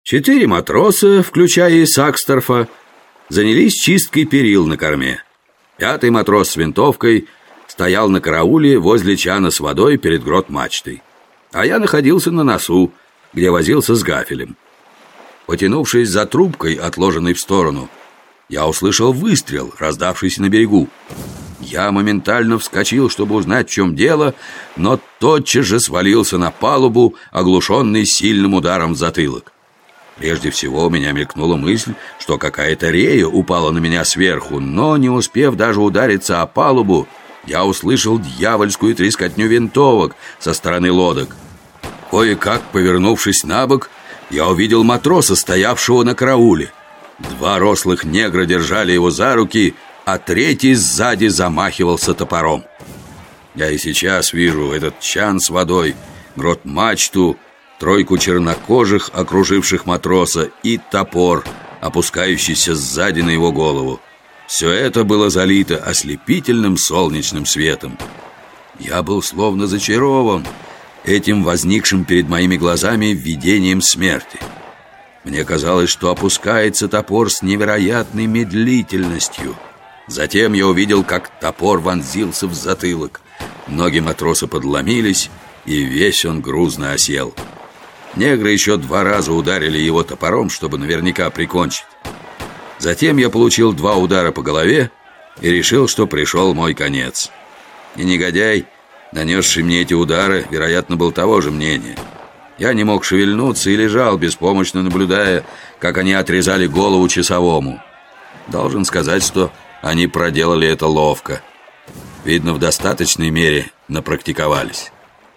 4 матроса, включая и Саксторфа, занялись чисткой перил на корме. 5-й матрос с винтовкой стоял на карауле возле чана с водой перед грот-мачтой, а я находился на носу, где возился с гафелем. Потянувшись за трубкой, отложенной в сторону, я услышал выстрел, раздавшийся на берегу. Я моментально вскочил, чтобы узнать, в чем дело, но тотчас же свалился на палубу, оглушенный сильным ударом в затылок. Прежде всего у меня мелькнула мысль, что какая-то рея упала на меня сверху, но, не успев даже удариться о палубу, я услышал дьявольскую трескотню винтовок со стороны лодок. Кое-как, повернувшись на бок, я увидел матроса, стоявшего на карауле. 2 рослых негра держали его за руки, а 3-й сзади замахивался топором. Я и сейчас вижу этот чан с водой, грот-мачту, 3 чернокожих, окруживших матроса, и топор, опускающийся сзади на его голову. Все это было залито ослепительным солнечным светом. Я был словно зачарован этим возникшим перед моими глазами видением смерти. Мне казалось, что опускается топор с невероятной медлительностью. Затем я увидел, как топор вонзился в затылок. Ноги матроса подломились, и весь он грузно осел. Негры еще 2 раза ударили его топором, чтобы наверняка прикончить. Затем я получил 2 удара по голове и решил, что пришел мой конец. И негодяй, нанесший мне эти удары, вероятно, был того же мнения. Я не мог шевельнуться и лежал, беспомощно наблюдая, как они отрезали голову часовому. Должен сказать, что они проделали это ловко. Видно, в достаточной мере напрактиковались.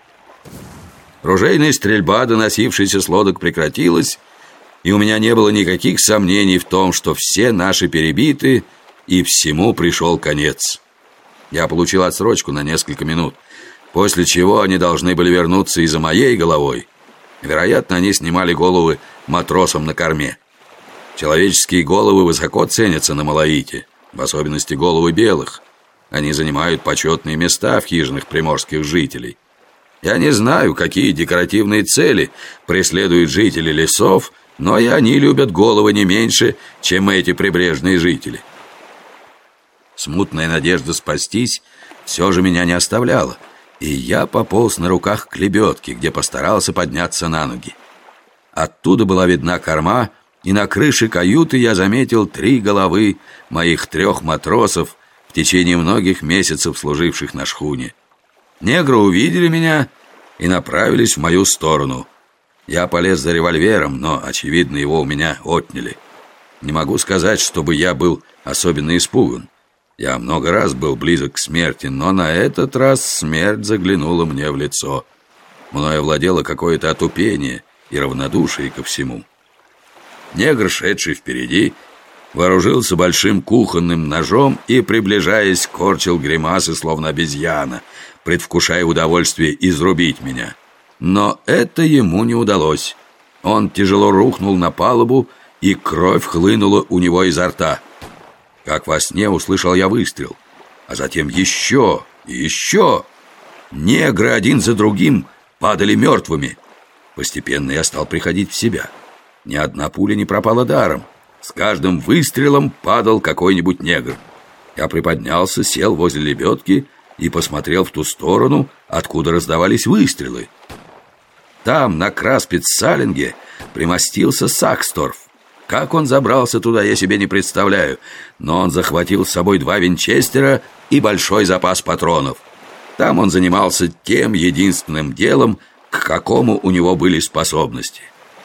Ружейная стрельба, доносившаяся с лодок, прекратилась, и у меня не было никаких сомнений в том, что все наши перебиты, и всему пришел конец. Я получил отсрочку на несколько минут, после чего они должны были вернуться и за моей головой. Вероятно, они снимали головы матросам на корме. Человеческие головы высоко ценятся на Малаите, в особенности головы белых. Они занимают почетные места в хижинах приморских жителей. Я не знаю, какие декоративные цели преследуют жители лесов, но и они любят головы не меньше, чем эти прибрежные жители. Смутная надежда спастись все же меня не оставляла, и я пополз на руках к лебедке, где постарался подняться на ноги. Оттуда была видна корма, и на крыше каюты я заметил 3 головы моих 3 матросов, в течение многих месяцев служивших на шхуне. Негры увидели меня и направились в мою сторону. Я полез за револьвером, но, очевидно, его у меня отняли. Не могу сказать, чтобы я был особенно испуган. Я много раз был близок к смерти, но на этот раз смерть заглянула мне в лицо. Мною овладело какое-то отупение и равнодушие ко всему. Негр, шедший впереди, вооружился большим кухонным ножом и, приближаясь, корчил гримасы, словно обезьяна, предвкушая удовольствие изрубить меня. Но это ему не удалось. Он тяжело рухнул на палубу, и кровь хлынула у него изо рта. Как во сне услышал я выстрел, а затем еще и еще. Негры один за другим падали мертвыми. Постепенно я стал приходить в себя. Ни одна пуля не пропала даром. С каждым выстрелом падал какой-нибудь негр. Я приподнялся, сел возле лебедки и посмотрел в ту сторону, откуда раздавались выстрелы. Там, на Краспиц-Салинге, примостился Саксторф. Как он забрался туда, я себе не представляю, но он захватил с собой 2 винчестера и большой запас патронов. Там он занимался тем единственным делом, к какому у него были способности.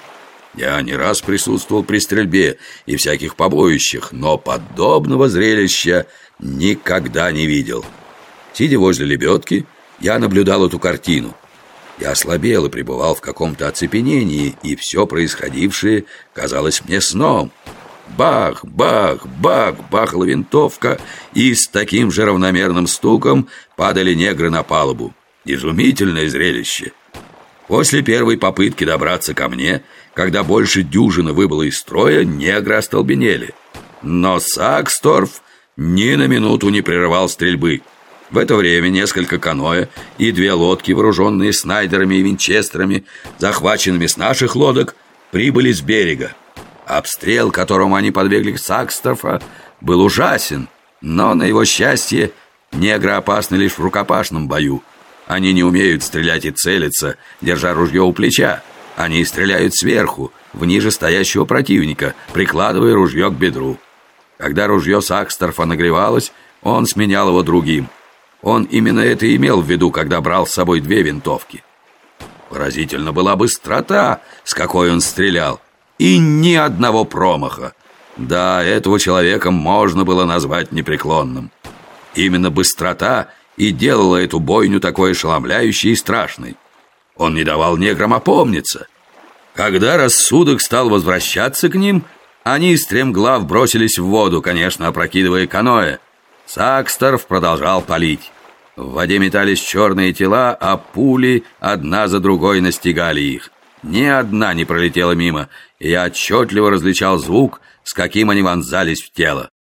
Я не раз присутствовал при стрельбе и всяких побоищах, но подобного зрелища никогда не видел. Сидя возле лебедки, я наблюдал эту картину. Я ослабел и пребывал в каком-то оцепенении, и все происходившее казалось мне сном. Бах, бах, бах, бахала винтовка, и с таким же равномерным стуком падали негры на палубу. Изумительное зрелище. После первой попытки добраться ко мне, когда больше дюжины выбыло из строя, негры остолбенели. Но Саксторф ни на минуту не прерывал стрельбы. В это время несколько каноэ и 2 лодки, вооруженные снайдерами и винчестерами, захваченными с наших лодок, прибыли с берега. Обстрел, которому они подвергли Саксторфа, был ужасен, но, на его счастье, негры опасны лишь в рукопашном бою. Они не умеют стрелять и целиться, держа ружье у плеча. Они стреляют сверху, в ниже стоящего противника, прикладывая ружье к бедру. Когда ружье Саксторфа нагревалось, он сменял его другим. Он именно это и имел в виду, когда брал с собой 2 винтовки. Поразительна была быстрота, с какой он стрелял, и ни одного промаха. Да, этого человека можно было назвать непреклонным. Именно быстрота и делала эту бойню такой ошеломляющей и страшной. Он не давал неграм опомниться. Когда рассудок стал возвращаться к ним, они стремглав бросились в воду, конечно, опрокидывая каноэ. Саксторф продолжал палить. В воде метались черные тела, а пули одна за другой настигали их. Ни одна не пролетела мимо, и я отчетливо различал звук, с каким они вонзались в тело.